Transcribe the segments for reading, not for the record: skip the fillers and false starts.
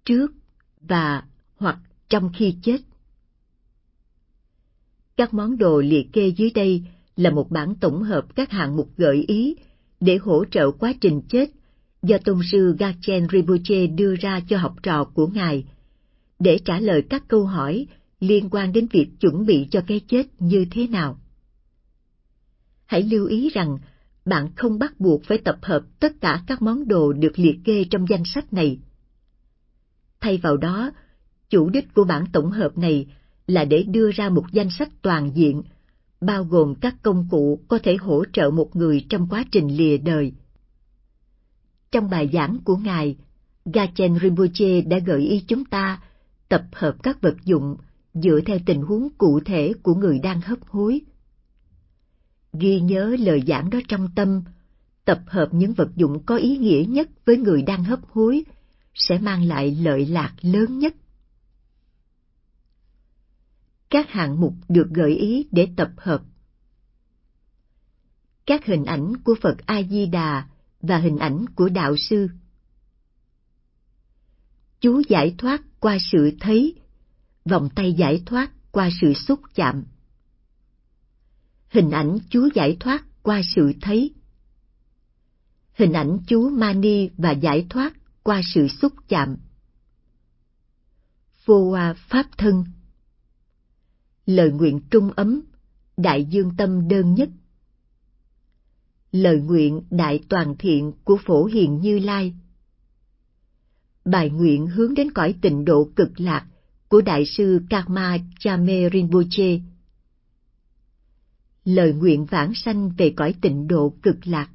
trước và hoặc trong khi chết. Các món đồ liệt kê dưới đây là một bản tổng hợp các hạng mục gợi ý để hỗ trợ quá trình chết do Tôn sư Gachen Rinpoche đưa ra cho học trò của Ngài, để trả lời các câu hỏi liên quan đến việc chuẩn bị cho cái chết như thế nào. Hãy lưu ý rằng bạn không bắt buộc phải tập hợp tất cả các món đồ được liệt kê trong danh sách này. Thay vào đó, chủ đích của bản tổng hợp này là để đưa ra một danh sách toàn diện, bao gồm các công cụ có thể hỗ trợ một người trong quá trình lìa đời. Trong bài giảng của Ngài, Gachen Rinpoche đã gợi ý chúng ta tập hợp các vật dụng dựa theo tình huống cụ thể của người đang hấp hối. Ghi nhớ lời giảng đó trong tâm, tập hợp những vật dụng có ý nghĩa nhất với người đang hấp hối sẽ mang lại lợi lạc lớn nhất. Các hạng mục được gợi ý để tập hợp: các hình ảnh của Phật A-di-đà và hình ảnh của đạo sư. Chú giải thoát qua sự thấy, vòng tay giải thoát qua sự xúc chạm. Hình ảnh chú giải thoát qua sự thấy. Hình ảnh chú Mani và giải thoát qua sự xúc chạm. Vô hoa pháp thân. Lời nguyện trung ấm, đại dương tâm đơn nhất. Lời nguyện đại toàn thiện của Phổ Hiền Như Lai. Bài nguyện hướng đến cõi tịnh độ cực lạc của Đại sư Karma Chame Rinpoche. Lời nguyện vãng sanh về cõi tịnh độ cực lạc.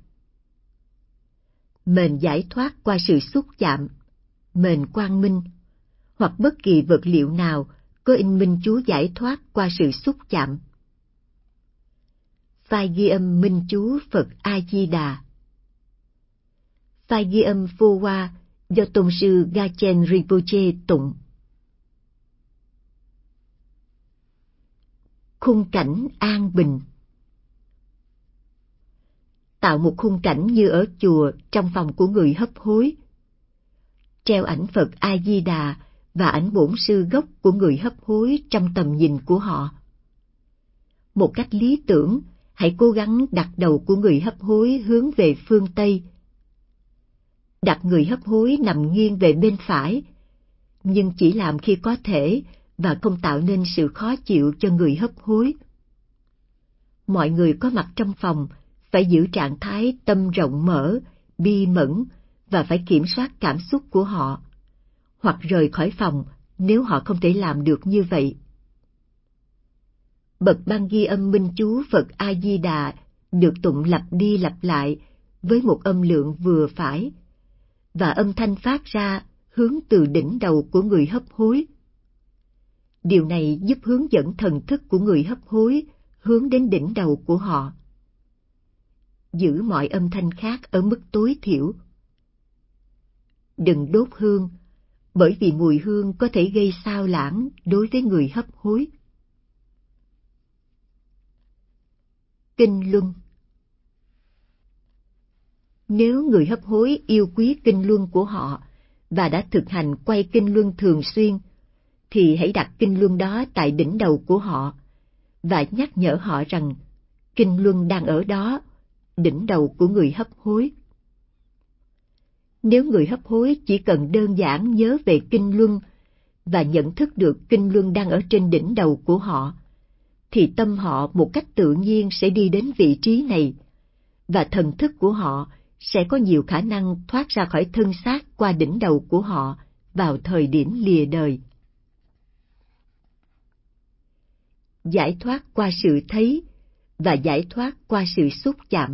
Mền giải thoát qua sự xúc chạm, mền quang minh, hoặc bất kỳ vật liệu nào có in minh chú giải thoát qua sự xúc chạm. Phai ghi âm minh chú Phật A-di-đà. Phai ghi âm vô hoa do Tôn sư Gachen Rinpoche tụng. Khung cảnh an bình. Tạo một khung cảnh như ở chùa trong phòng của người hấp hối. Treo ảnh Phật A-di-đà và ảnh bổn sư gốc của người hấp hối trong tầm nhìn của họ. Một cách lý tưởng, hãy cố gắng đặt đầu của người hấp hối hướng về phương Tây. Đặt người hấp hối nằm nghiêng về bên phải, nhưng chỉ làm khi có thể và không tạo nên sự khó chịu cho người hấp hối. Mọi người có mặt trong phòng phải giữ trạng thái tâm rộng mở, bi mẫn và phải kiểm soát cảm xúc của họ, hoặc rời khỏi phòng nếu họ không thể làm được như vậy. Bậc ban ghi âm minh chú Phật A-di-đà được tụng lặp đi lặp lại với một âm lượng vừa phải, và âm thanh phát ra hướng từ đỉnh đầu của người hấp hối. Điều này giúp hướng dẫn thần thức của người hấp hối hướng đến đỉnh đầu của họ. Giữ mọi âm thanh khác ở mức tối thiểu. Đừng đốt hương, bởi vì mùi hương có thể gây xao lãng đối với người hấp hối. Kinh luân. Nếu người hấp hối yêu quý kinh luân của họ và đã thực hành quay kinh luân thường xuyên, thì hãy đặt kinh luân đó tại đỉnh đầu của họ và nhắc nhở họ rằng kinh luân đang ở đó, đỉnh đầu của người hấp hối. Nếu người hấp hối chỉ cần đơn giản nhớ về kinh luân và nhận thức được kinh luân đang ở trên đỉnh đầu của họ, thì tâm họ một cách tự nhiên sẽ đi đến vị trí này, và thần thức của họ sẽ có nhiều khả năng thoát ra khỏi thân xác qua đỉnh đầu của họ vào thời điểm lìa đời. Giải thoát qua sự thấy và giải thoát qua sự xúc chạm.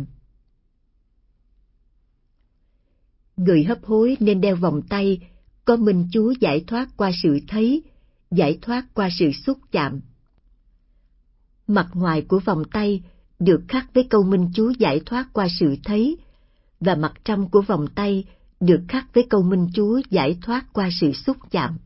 Người hấp hối nên đeo vòng tay có minh chú giải thoát qua sự thấy, giải thoát qua sự xúc chạm. Mặt ngoài của vòng tay được khắc với câu minh chú giải thoát qua sự thấy, và mặt trong của vòng tay được khắc với câu minh chú giải thoát qua sự xúc chạm.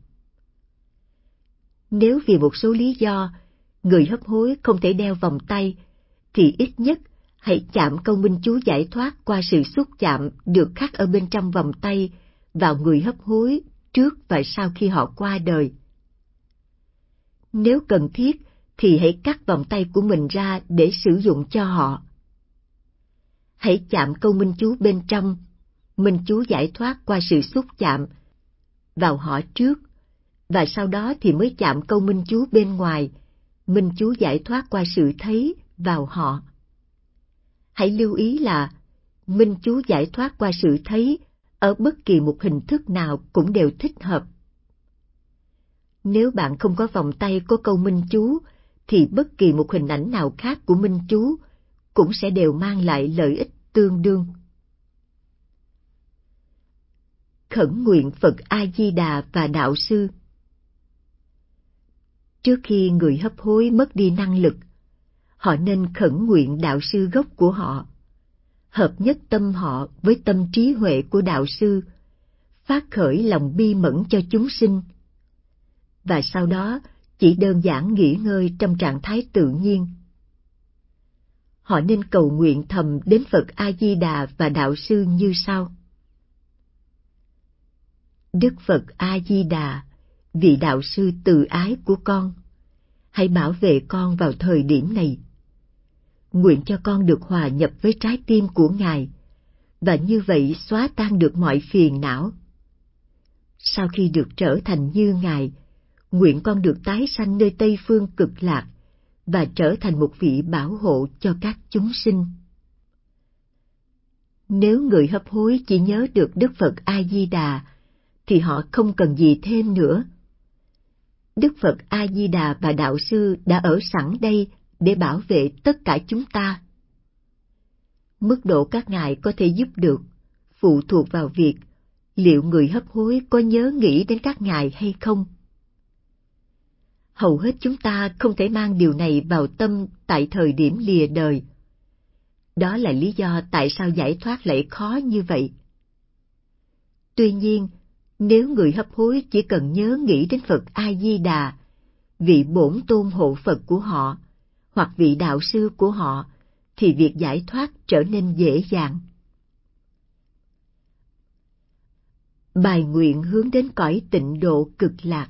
Nếu vì một số lý do, người hấp hối không thể đeo vòng tay, thì ít nhất hãy chạm câu minh chú giải thoát qua sự xúc chạm được khắc ở bên trong vòng tay vào người hấp hối trước và sau khi họ qua đời. Nếu cần thiết thì hãy cắt vòng tay của mình ra để sử dụng cho họ. Hãy chạm câu minh chú bên trong, minh chú giải thoát qua sự xúc chạm, vào họ trước, và sau đó thì mới chạm câu minh chú bên ngoài, minh chú giải thoát qua sự thấy, vào họ. Hãy lưu ý là minh chú giải thoát qua sự thấy ở bất kỳ một hình thức nào cũng đều thích hợp. Nếu bạn không có vòng tay có câu minh chú, thì bất kỳ một hình ảnh nào khác của minh chú cũng sẽ đều mang lại lợi ích tương đương. Khẩn nguyện Phật A-di-đà và Đạo Sư. Trước khi người hấp hối mất đi năng lực, họ nên khẩn nguyện Đạo Sư gốc của họ, hợp nhất tâm họ với tâm trí huệ của Đạo Sư, phát khởi lòng bi mẫn cho chúng sinh, và sau đó chỉ đơn giản nghỉ ngơi trong trạng thái tự nhiên. Họ nên cầu nguyện thầm đến Phật A-di-đà và Đạo Sư như sau. Đức Phật A-di-đà, vị Đạo Sư từ ái của con, hãy bảo vệ con vào thời điểm này. Nguyện cho con được hòa nhập với trái tim của Ngài, và như vậy xóa tan được mọi phiền não. Sau khi được trở thành như Ngài, nguyện con được tái sanh nơi Tây Phương Cực Lạc, và trở thành một vị bảo hộ cho các chúng sinh. Nếu người hấp hối chỉ nhớ được Đức Phật A-di-đà, thì họ không cần gì thêm nữa. Đức Phật A-di-đà và Đạo Sư đã ở sẵn đây để bảo vệ tất cả chúng ta. Mức độ các ngài có thể giúp được phụ thuộc vào việc liệu người hấp hối có nhớ nghĩ đến các ngài hay không. Hầu hết chúng ta không thể mang điều này vào tâm tại thời điểm lìa đời. Đó là lý do tại sao giải thoát lại khó như vậy. Tuy nhiên, nếu người hấp hối chỉ cần nhớ nghĩ đến Phật A-di-đà, vị bổn tôn hộ Phật của họ, hoặc vị Đạo Sư của họ, thì việc giải thoát trở nên dễ dàng. Bài nguyện hướng đến cõi tịnh độ cực lạc.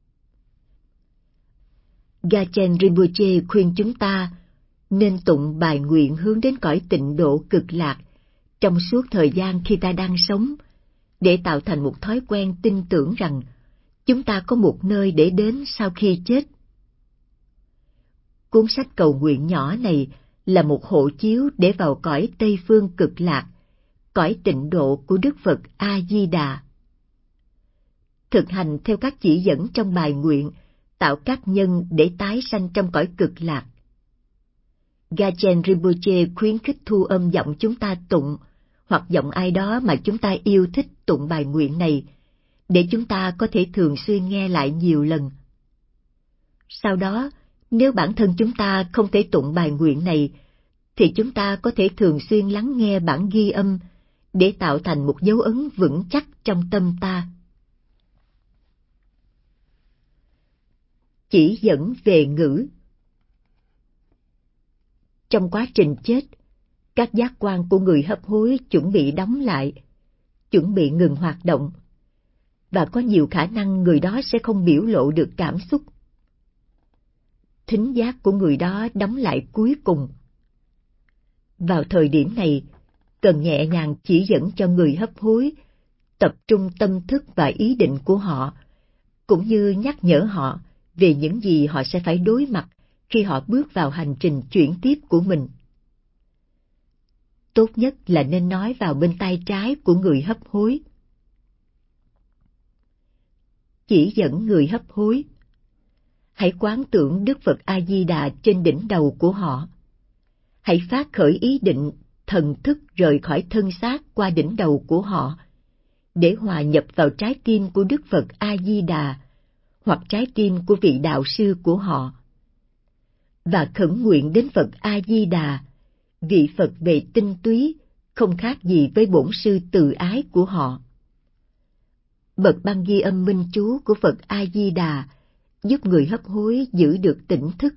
Gachen Rinpoche khuyên chúng ta nên tụng bài nguyện hướng đến cõi tịnh độ cực lạc trong suốt thời gian khi ta đang sống, để tạo thành một thói quen tin tưởng rằng chúng ta có một nơi để đến sau khi chết. Cuốn sách cầu nguyện nhỏ này là một hộ chiếu để vào cõi Tây Phương Cực Lạc, cõi tịnh độ của Đức Phật A-di-đà. Thực hành theo các chỉ dẫn trong bài nguyện, tạo các nhân để tái sanh trong cõi cực lạc. Gachen Rinpoche khuyến khích thu âm giọng chúng ta tụng, hoặc giọng ai đó mà chúng ta yêu thích tụng bài nguyện này, để chúng ta có thể thường xuyên nghe lại nhiều lần. Sau đó, nếu bản thân chúng ta không thể tụng bài nguyện này, thì chúng ta có thể thường xuyên lắng nghe bản ghi âm để tạo thành một dấu ấn vững chắc trong tâm ta. Chỉ dẫn về ngữ. Trong quá trình chết, các giác quan của người hấp hối chuẩn bị đóng lại, chuẩn bị ngừng hoạt động, và có nhiều khả năng người đó sẽ không biểu lộ được cảm xúc. Thính giác của người đó đóng lại cuối cùng. Vào thời điểm này, cần nhẹ nhàng chỉ dẫn cho người hấp hối tập trung tâm thức và ý định của họ, cũng như nhắc nhở họ về những gì họ sẽ phải đối mặt khi họ bước vào hành trình chuyển tiếp của mình. Tốt nhất là nên nói vào bên tay trái của người hấp hối. Chỉ dẫn người hấp hối. Hãy quán tưởng Đức Phật A-di-đà trên đỉnh đầu của họ. Hãy phát khởi ý định thần thức rời khỏi thân xác qua đỉnh đầu của họ, để hòa nhập vào trái tim của Đức Phật A-di-đà, hoặc trái tim của vị Đạo Sư của họ. Và khẩn nguyện đến Phật A-di-đà, vị Phật về tinh túy, không khác gì với bổn sư từ ái của họ. Bậc băng ghi âm minh chú của Phật A-di-đà giúp người hấp hối giữ được tỉnh thức.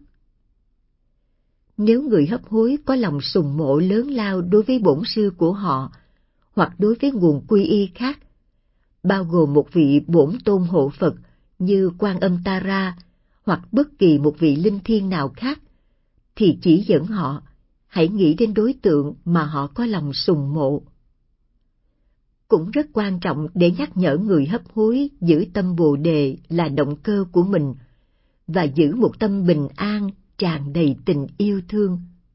Nếu người hấp hối có lòng sùng mộ lớn lao đối với bổn sư của họ, hoặc đối với nguồn quy y khác, bao gồm một vị bổn tôn hộ Phật như Quan Âm Tara hoặc bất kỳ một vị linh thiêng nào khác, thì chỉ dẫn họ hãy nghĩ đến đối tượng mà họ có lòng sùng mộ. Cũng rất quan trọng để nhắc nhở người hấp hối giữ tâm Bồ Đề là động cơ của mình và giữ một tâm bình an tràn đầy tình yêu thương.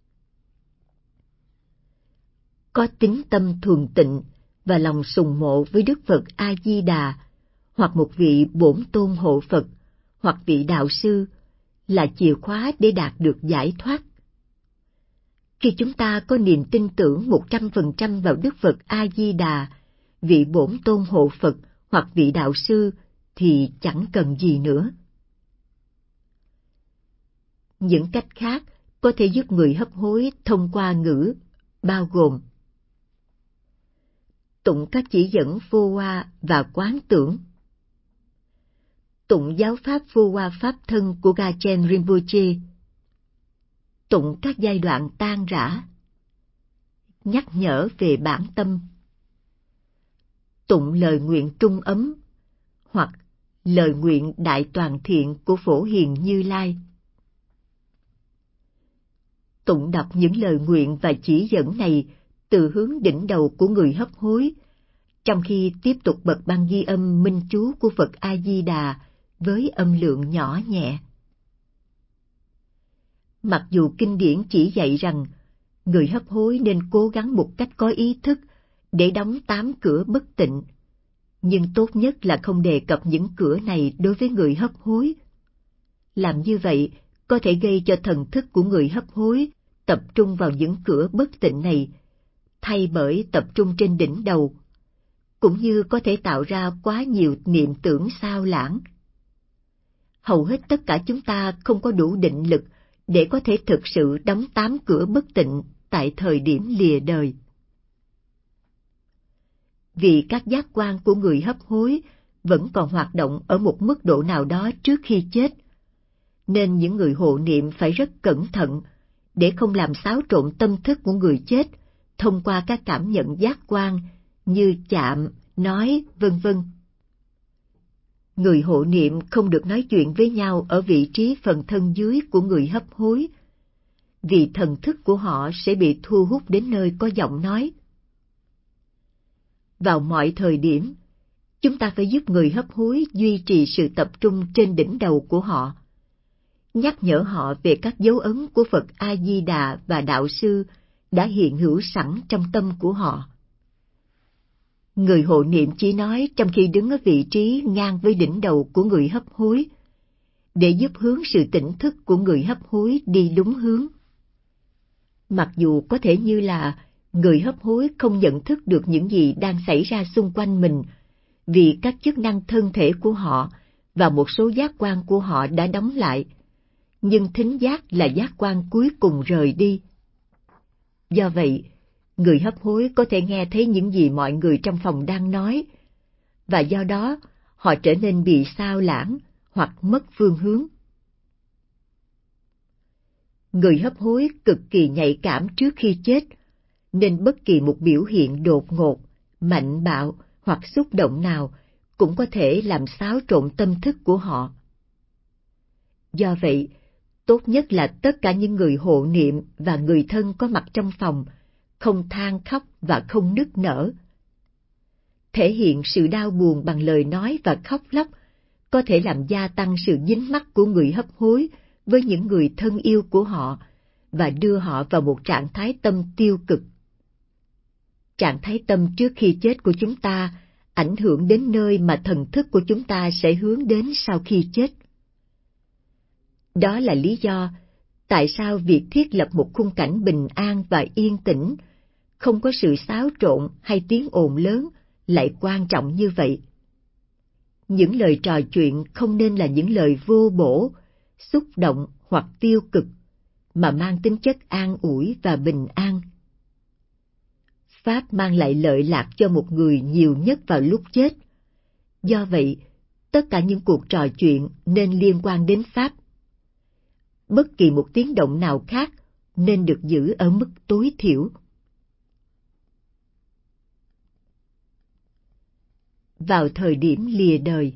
Có tín tâm thuần tịnh và lòng sùng mộ với Đức Phật A-di-đà hoặc một vị bổn tôn hộ Phật hoặc vị đạo sư là chìa khóa để đạt được giải thoát. Khi chúng ta có niềm tin tưởng 100% vào Đức Phật A-di-đà, vị bổn tôn hộ Phật hoặc vị đạo sư thì chẳng cần gì nữa. Những cách khác có thể giúp người hấp hối thông qua ngữ bao gồm tụng các chỉ dẫn vô hoa và quán tưởng, tụng giáo pháp vô hoa pháp thân của Gachen Rinpoche, tụng các giai đoạn tan rã, nhắc nhở về bản tâm, tụng lời nguyện trung ấm hoặc lời nguyện đại toàn thiện của Phổ Hiền Như Lai, tụng đọc những lời nguyện và chỉ dẫn này từ hướng đỉnh đầu của người hấp hối, trong khi tiếp tục bật băng ghi âm minh chú của Phật A-di-đà với âm lượng nhỏ nhẹ. Mặc dù kinh điển chỉ dạy rằng người hấp hối nên cố gắng một cách có ý thức để đóng 8 cửa bất tịnh, nhưng tốt nhất là không đề cập những cửa này đối với người hấp hối. Làm như vậy có thể gây cho thần thức của người hấp hối tập trung vào những cửa bất tịnh này, thay bởi tập trung trên đỉnh đầu, cũng như có thể tạo ra quá nhiều niệm tưởng xao lãng. Hầu hết tất cả chúng ta không có đủ định lực để có thể thực sự đóng 8 cửa bất tịnh tại thời điểm lìa đời. Vì các giác quan của người hấp hối vẫn còn hoạt động ở một mức độ nào đó trước khi chết, nên những người hộ niệm phải rất cẩn thận để không làm xáo trộn tâm thức của người chết thông qua các cảm nhận giác quan như chạm, nói, vân vân. Người hộ niệm không được nói chuyện với nhau ở vị trí phần thân dưới của người hấp hối, vì thần thức của họ sẽ bị thu hút đến nơi có giọng nói. Vào mọi thời điểm, chúng ta phải giúp người hấp hối duy trì sự tập trung trên đỉnh đầu của họ, nhắc nhở họ về các dấu ấn của Phật A-di-đà và đạo sư đã hiện hữu sẵn trong tâm của họ. Người hộ niệm chỉ nói trong khi đứng ở vị trí ngang với đỉnh đầu của người hấp hối, để giúp hướng sự tỉnh thức của người hấp hối đi đúng hướng. Mặc dù có thể như là người hấp hối không nhận thức được những gì đang xảy ra xung quanh mình, vì các chức năng thân thể của họ và một số giác quan của họ đã đóng lại, nhưng thính giác là giác quan cuối cùng rời đi. Do vậy, người hấp hối có thể nghe thấy những gì mọi người trong phòng đang nói, và do đó họ trở nên bị xao lãng hoặc mất phương hướng. Người hấp hối cực kỳ nhạy cảm trước khi chết, nên bất kỳ một biểu hiện đột ngột, mạnh bạo hoặc xúc động nào cũng có thể làm xáo trộn tâm thức của họ. Do vậy, tốt nhất là tất cả những người hộ niệm và người thân có mặt trong phòng không than khóc và không nức nở. Thể hiện sự đau buồn bằng lời nói và khóc lóc có thể làm gia tăng sự dính mắc của người hấp hối với những người thân yêu của họ và đưa họ vào một trạng thái tâm tiêu cực. Trạng thái tâm trước khi chết của chúng ta ảnh hưởng đến nơi mà thần thức của chúng ta sẽ hướng đến sau khi chết. Đó là lý do tại sao việc thiết lập một khung cảnh bình an và yên tĩnh, không có sự xáo trộn hay tiếng ồn lớn lại quan trọng như vậy. Những lời trò chuyện không nên là những lời vô bổ, xúc động hoặc tiêu cực, mà mang tính chất an ủi và bình an. Pháp mang lại lợi lạc cho một người nhiều nhất vào lúc chết. Do vậy, tất cả những cuộc trò chuyện nên liên quan đến Pháp. Bất kỳ một tiếng động nào khác nên được giữ ở mức tối thiểu. vào thời điểm lìa đời.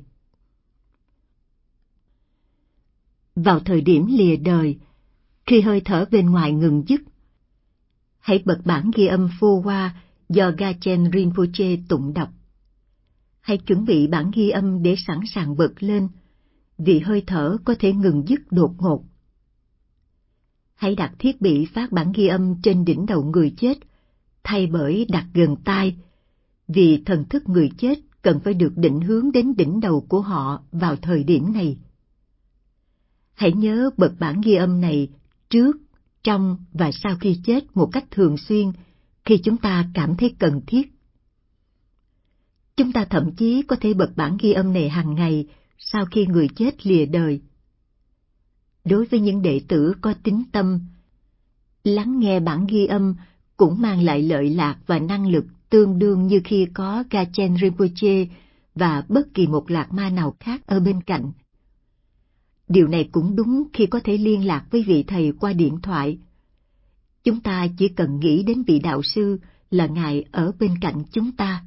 Vào thời điểm lìa đời, khi hơi thở bên ngoài ngừng dứt, hãy bật bản ghi âm phô hoa do Gachen Rinpoche tụng đọc. Hãy chuẩn bị bản ghi âm để sẵn sàng bật lên, vì hơi thở có thể ngừng dứt đột ngột. Hãy đặt thiết bị phát bản ghi âm trên đỉnh đầu người chết, thay bởi đặt gần tai, vì thần thức người chết cần phải được định hướng đến đỉnh đầu của họ vào thời điểm này. Hãy nhớ bật bản ghi âm này trước, trong và sau khi chết một cách thường xuyên khi chúng ta cảm thấy cần thiết. Chúng ta thậm chí có thể bật bản ghi âm này hàng ngày sau khi người chết lìa đời. Đối với những đệ tử có tín tâm, lắng nghe bản ghi âm cũng mang lại lợi lạc và năng lực tương đương như khi có Gachen Rinpoche và bất kỳ một lạc ma nào khác ở bên cạnh. Điều này cũng đúng khi có thể liên lạc với vị thầy qua điện thoại. Chúng ta chỉ cần nghĩ đến vị đạo sư là Ngài ở bên cạnh chúng ta.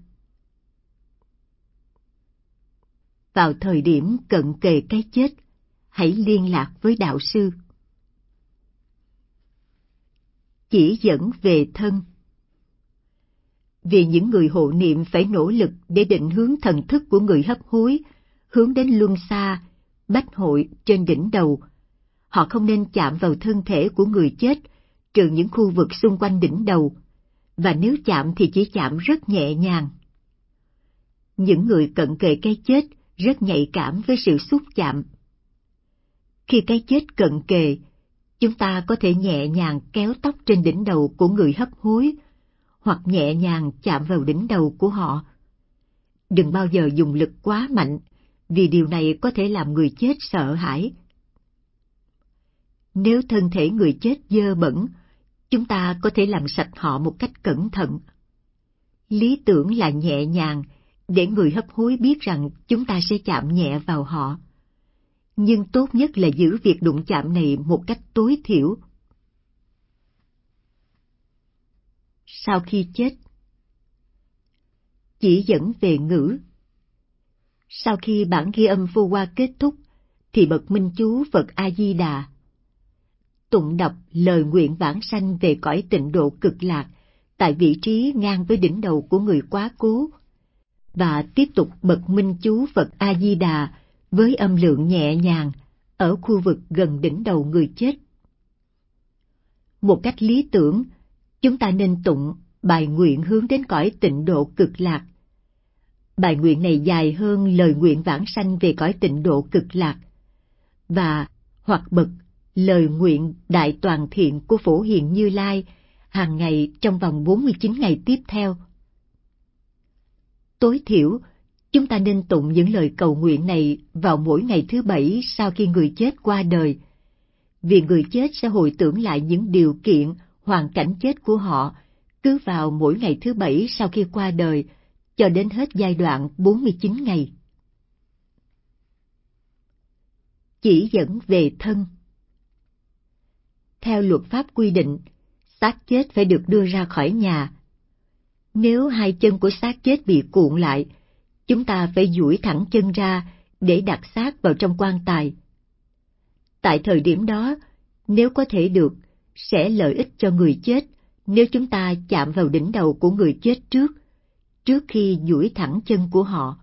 Vào thời điểm cận kề cái chết, hãy liên lạc với đạo sư. Chỉ dẫn về thân. Vì những người hộ niệm phải nỗ lực để định hướng thần thức của người hấp hối, hướng đến luân xa, bách hội trên đỉnh đầu. Họ không nên chạm vào thân thể của người chết, trừ những khu vực xung quanh đỉnh đầu, và nếu chạm thì chỉ chạm rất nhẹ nhàng. Những người cận kề cái chết rất nhạy cảm với sự xúc chạm. Khi cái chết cận kề, chúng ta có thể nhẹ nhàng kéo tóc trên đỉnh đầu của người hấp hối, hoặc nhẹ nhàng chạm vào đỉnh đầu của họ. Đừng bao giờ dùng lực quá mạnh, vì điều này có thể làm người chết sợ hãi. Nếu thân thể người chết dơ bẩn, chúng ta có thể làm sạch họ một cách cẩn thận. Lý tưởng là nhẹ nhàng, để người hấp hối biết rằng chúng ta sẽ chạm nhẹ vào họ. Nhưng tốt nhất là giữ việc đụng chạm này một cách tối thiểu. Sau khi chết, chỉ dẫn về ngữ. Sau khi bản ghi âm phô hoa kết thúc, thì bật minh chú Phật A-di-đà, tụng đọc lời nguyện vãng sanh về cõi tịnh độ cực lạc tại vị trí ngang với đỉnh đầu của người quá cố, và tiếp tục bật minh chú Phật A-di-đà với âm lượng nhẹ nhàng ở khu vực gần đỉnh đầu người chết. Một cách lý tưởng, chúng ta nên tụng bài nguyện hướng đến cõi tịnh độ cực lạc. Bài nguyện này dài hơn lời nguyện vãng sanh về cõi tịnh độ cực lạc, và hoặc bật lời nguyện đại toàn thiện của Phổ Hiền Như Lai hàng ngày trong vòng 49 ngày tiếp theo. Tối thiểu, chúng ta nên tụng những lời cầu nguyện này vào mỗi ngày thứ 7 sau khi người chết qua đời, vì người chết sẽ hồi tưởng lại những điều kiện, hoàn cảnh chết của họ cứ vào mỗi ngày thứ 7 sau khi qua đời, cho đến hết giai đoạn 49 ngày. Chỉ dẫn về thân. Theo luật pháp quy định, xác chết phải được đưa ra khỏi nhà. Nếu hai chân của xác chết bị cuộn lại, chúng ta phải duỗi thẳng chân ra để đặt xác vào trong quan tài. Tại thời điểm đó, nếu có thể được, sẽ lợi ích cho người chết nếu chúng ta chạm vào đỉnh đầu của người chết trước khi duỗi thẳng chân của họ.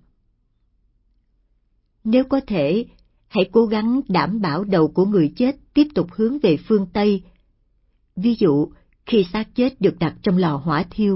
Nếu có thể, hãy cố gắng đảm bảo đầu của người chết tiếp tục hướng về phương Tây. Ví dụ, khi xác chết được đặt trong lò hỏa thiêu.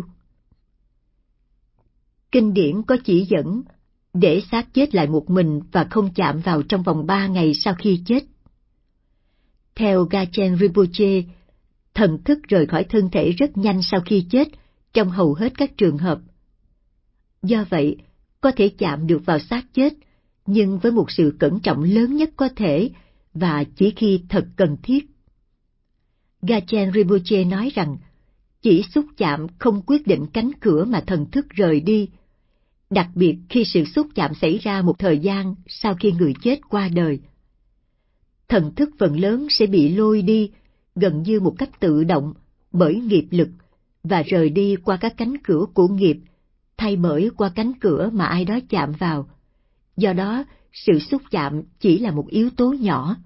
Kinh điển có chỉ dẫn để xác chết lại một mình và không chạm vào trong vòng 3 ngày sau khi chết. Theo Gachen Rinpoche, thần thức rời khỏi thân thể rất nhanh sau khi chết trong hầu hết các trường hợp. Do vậy, có thể chạm được vào xác chết, nhưng với một sự cẩn trọng lớn nhất có thể và chỉ khi thật cần thiết. Gachen Rinpoche nói rằng, chỉ xúc chạm không quyết định cánh cửa mà thần thức rời đi, đặc biệt khi sự xúc chạm xảy ra một thời gian sau khi người chết qua đời. Thần thức phần lớn sẽ bị lôi đi, gần như một cách tự động, bởi nghiệp lực, và rời đi qua các cánh cửa của nghiệp, thay bởi qua cánh cửa mà ai đó chạm vào. Do đó, sự xúc chạm chỉ là một yếu tố nhỏ.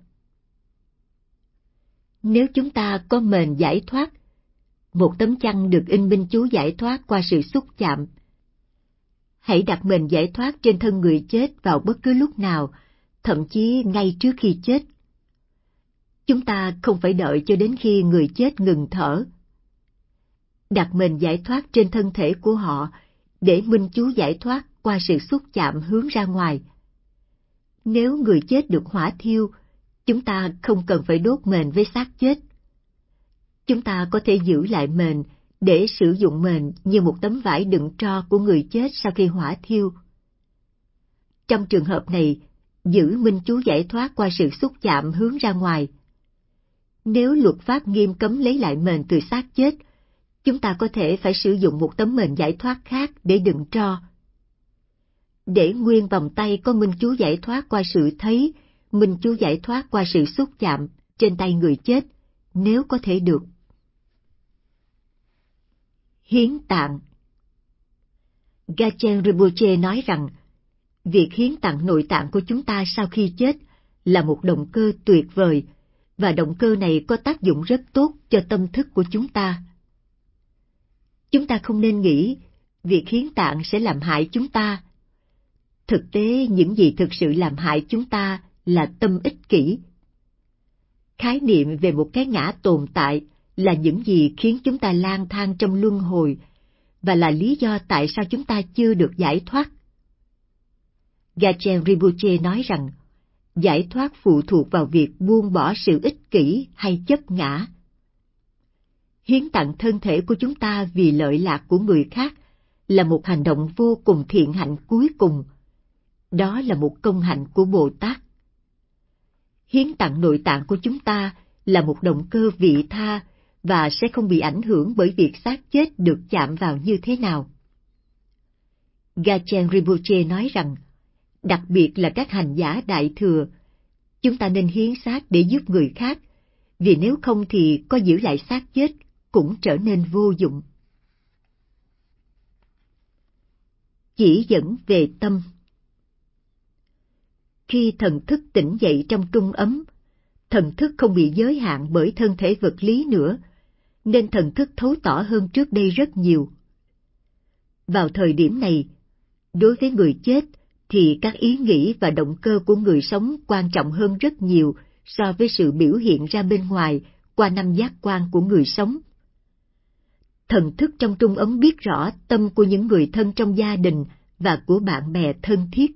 Nếu chúng ta có mền giải thoát, một tấm chăn được in minh chú giải thoát qua sự xúc chạm. Hãy đặt mền giải thoát trên thân người chết vào bất cứ lúc nào, thậm chí ngay trước khi chết. Chúng ta không phải đợi cho đến khi người chết ngừng thở. Đặt mền giải thoát trên thân thể của họ để minh chú giải thoát qua sự xúc chạm hướng ra ngoài. Nếu người chết được hỏa thiêu, chúng ta không cần phải đốt mền với xác chết. Chúng ta có thể giữ lại mền để sử dụng mền như một tấm vải đựng tro của người chết sau khi hỏa thiêu. Trong trường hợp này, giữ minh chú giải thoát qua sự xúc chạm hướng ra ngoài. Nếu luật pháp nghiêm cấm lấy lại mền từ xác chết, chúng ta có thể phải sử dụng một tấm mền giải thoát khác để đựng tro. Để nguyên vòng tay có minh chú giải thoát qua sự thấy, minh chú giải thoát qua sự xúc chạm trên tay người chết, nếu có thể được. Hiến tạng. Gachen Rinpoche nói rằng, việc hiến tặng nội tạng của chúng ta sau khi chết là một động cơ tuyệt vời, và động cơ này có tác dụng rất tốt cho tâm thức của chúng ta. Chúng ta không nên nghĩ việc hiến tạng sẽ làm hại chúng ta. Thực tế, những gì thực sự làm hại chúng ta là tâm ích kỷ. Khái niệm về một cái ngã tồn tại là những gì khiến chúng ta lang thang trong luân hồi, và là lý do tại sao chúng ta chưa được giải thoát. Gachen Rinpoche nói rằng, giải thoát phụ thuộc vào việc buông bỏ sự ích kỷ hay chấp ngã. Hiến tặng thân thể của chúng ta vì lợi lạc của người khác là một hành động vô cùng thiện hạnh cuối cùng. Đó là một công hạnh của Bồ Tát. Hiến tặng nội tạng của chúng ta là một động cơ vị tha và sẽ không bị ảnh hưởng bởi việc xác chết được chạm vào như thế nào. Gachen Rinpoche nói rằng, đặc biệt là các hành giả đại thừa, chúng ta nên hiến xác để giúp người khác, vì nếu không thì có giữ lại xác chết cũng trở nên vô dụng. Chỉ dẫn về tâm. Khi thần thức tỉnh dậy trong trung ấm, thần thức không bị giới hạn bởi thân thể vật lý nữa, nên thần thức thấu tỏ hơn trước đây rất nhiều. Vào thời điểm này, đối với người chết thì các ý nghĩ và động cơ của người sống quan trọng hơn rất nhiều so với sự biểu hiện ra bên ngoài qua năm giác quan của người sống. Thần thức trong trung ấm biết rõ tâm của những người thân trong gia đình và của bạn bè thân thiết.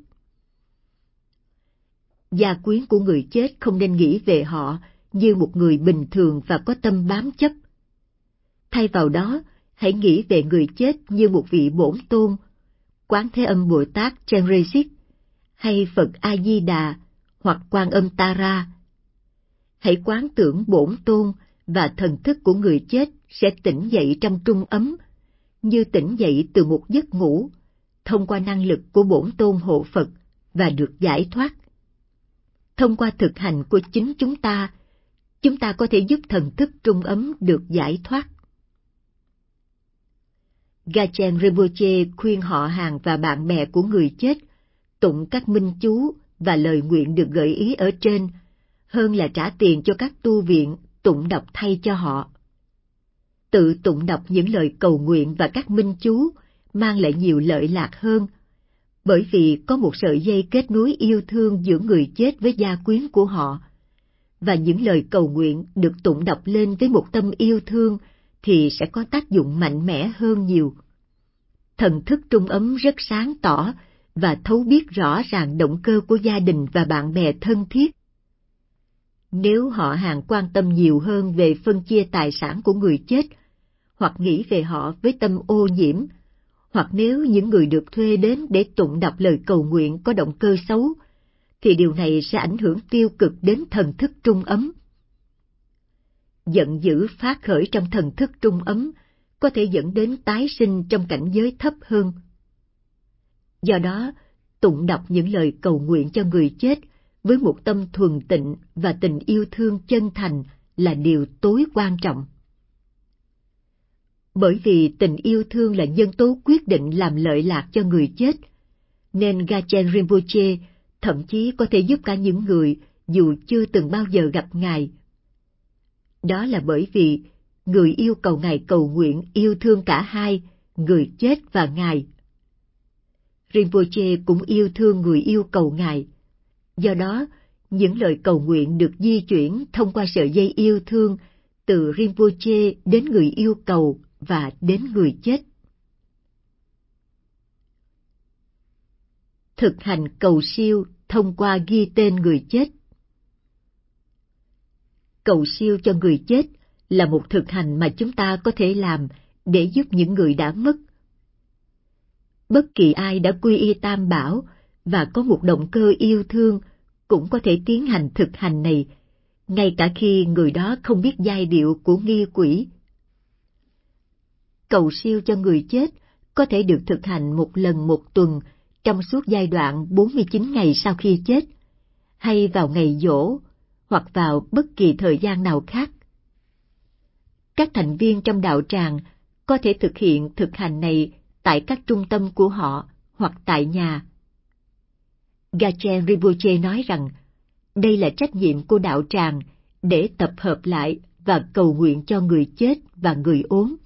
Gia quyến của người chết không nên nghĩ về họ như một người bình thường và có tâm bám chấp. Thay vào đó, hãy nghĩ về người chết như một vị bổn tôn, Quán Thế Âm Bồ Tát Chenrezig, hay Phật A-di-đà, hoặc Quan Âm Tara. Hãy quán tưởng bổn tôn và thần thức của người chết sẽ tỉnh dậy trong trung ấm, như tỉnh dậy từ một giấc ngủ, thông qua năng lực của bổn tôn hộ Phật và được giải thoát. Thông qua thực hành của chính chúng ta có thể giúp thần thức trung ấm được giải thoát. Gachen Rinpoche khuyên họ hàng và bạn bè của người chết tụng các minh chú và lời nguyện được gợi ý ở trên, hơn là trả tiền cho các tu viện tụng đọc thay cho họ. Tự tụng đọc những lời cầu nguyện và các minh chú mang lại nhiều lợi lạc hơn, bởi vì có một sợi dây kết nối yêu thương giữa người chết với gia quyến của họ, và những lời cầu nguyện được tụng đọc lên với một tâm yêu thương thì sẽ có tác dụng mạnh mẽ hơn nhiều. Thần thức trung ấm rất sáng tỏ và thấu biết rõ ràng động cơ của gia đình và bạn bè thân thiết. Nếu họ hàng quan tâm nhiều hơn về phân chia tài sản của người chết, hoặc nghĩ về họ với tâm ô nhiễm, hoặc nếu những người được thuê đến để tụng đọc lời cầu nguyện có động cơ xấu, thì điều này sẽ ảnh hưởng tiêu cực đến thần thức trung ấm. Giận dữ phát khởi trong thần thức trung ấm có thể dẫn đến tái sinh trong cảnh giới thấp hơn. Do đó, tụng đọc những lời cầu nguyện cho người chết với một tâm thuần tịnh và tình yêu thương chân thành là điều tối quan trọng. Bởi vì tình yêu thương là nhân tố quyết định làm lợi lạc cho người chết, nên Gachen Rinpoche thậm chí có thể giúp cả những người dù chưa từng bao giờ gặp Ngài. Đó là bởi vì người yêu cầu Ngài cầu nguyện yêu thương cả hai, người chết và Ngài. Rinpoche cũng yêu thương người yêu cầu Ngài. Do đó, những lời cầu nguyện được di chuyển thông qua sợi dây yêu thương từ Rinpoche đến người yêu cầu và đến người chết. Thực hành cầu siêu thông qua ghi tên người chết. Cầu siêu cho người chết là một thực hành mà chúng ta có thể làm để giúp những người đã mất. Bất kỳ ai đã quy y Tam Bảo và có một động cơ yêu thương cũng có thể tiến hành thực hành này, ngay cả khi người đó không biết giai điệu của nghi quỷ. Cầu siêu cho người chết có thể được thực hành một lần một tuần trong suốt giai đoạn 49 ngày sau khi chết, hay vào ngày giỗ, hoặc vào bất kỳ thời gian nào khác. Các thành viên trong đạo tràng có thể thực hiện thực hành này tại các trung tâm của họ hoặc tại nhà. Gachen Rinpoche nói rằng đây là trách nhiệm của đạo tràng để tập hợp lại và cầu nguyện cho người chết và người ốm.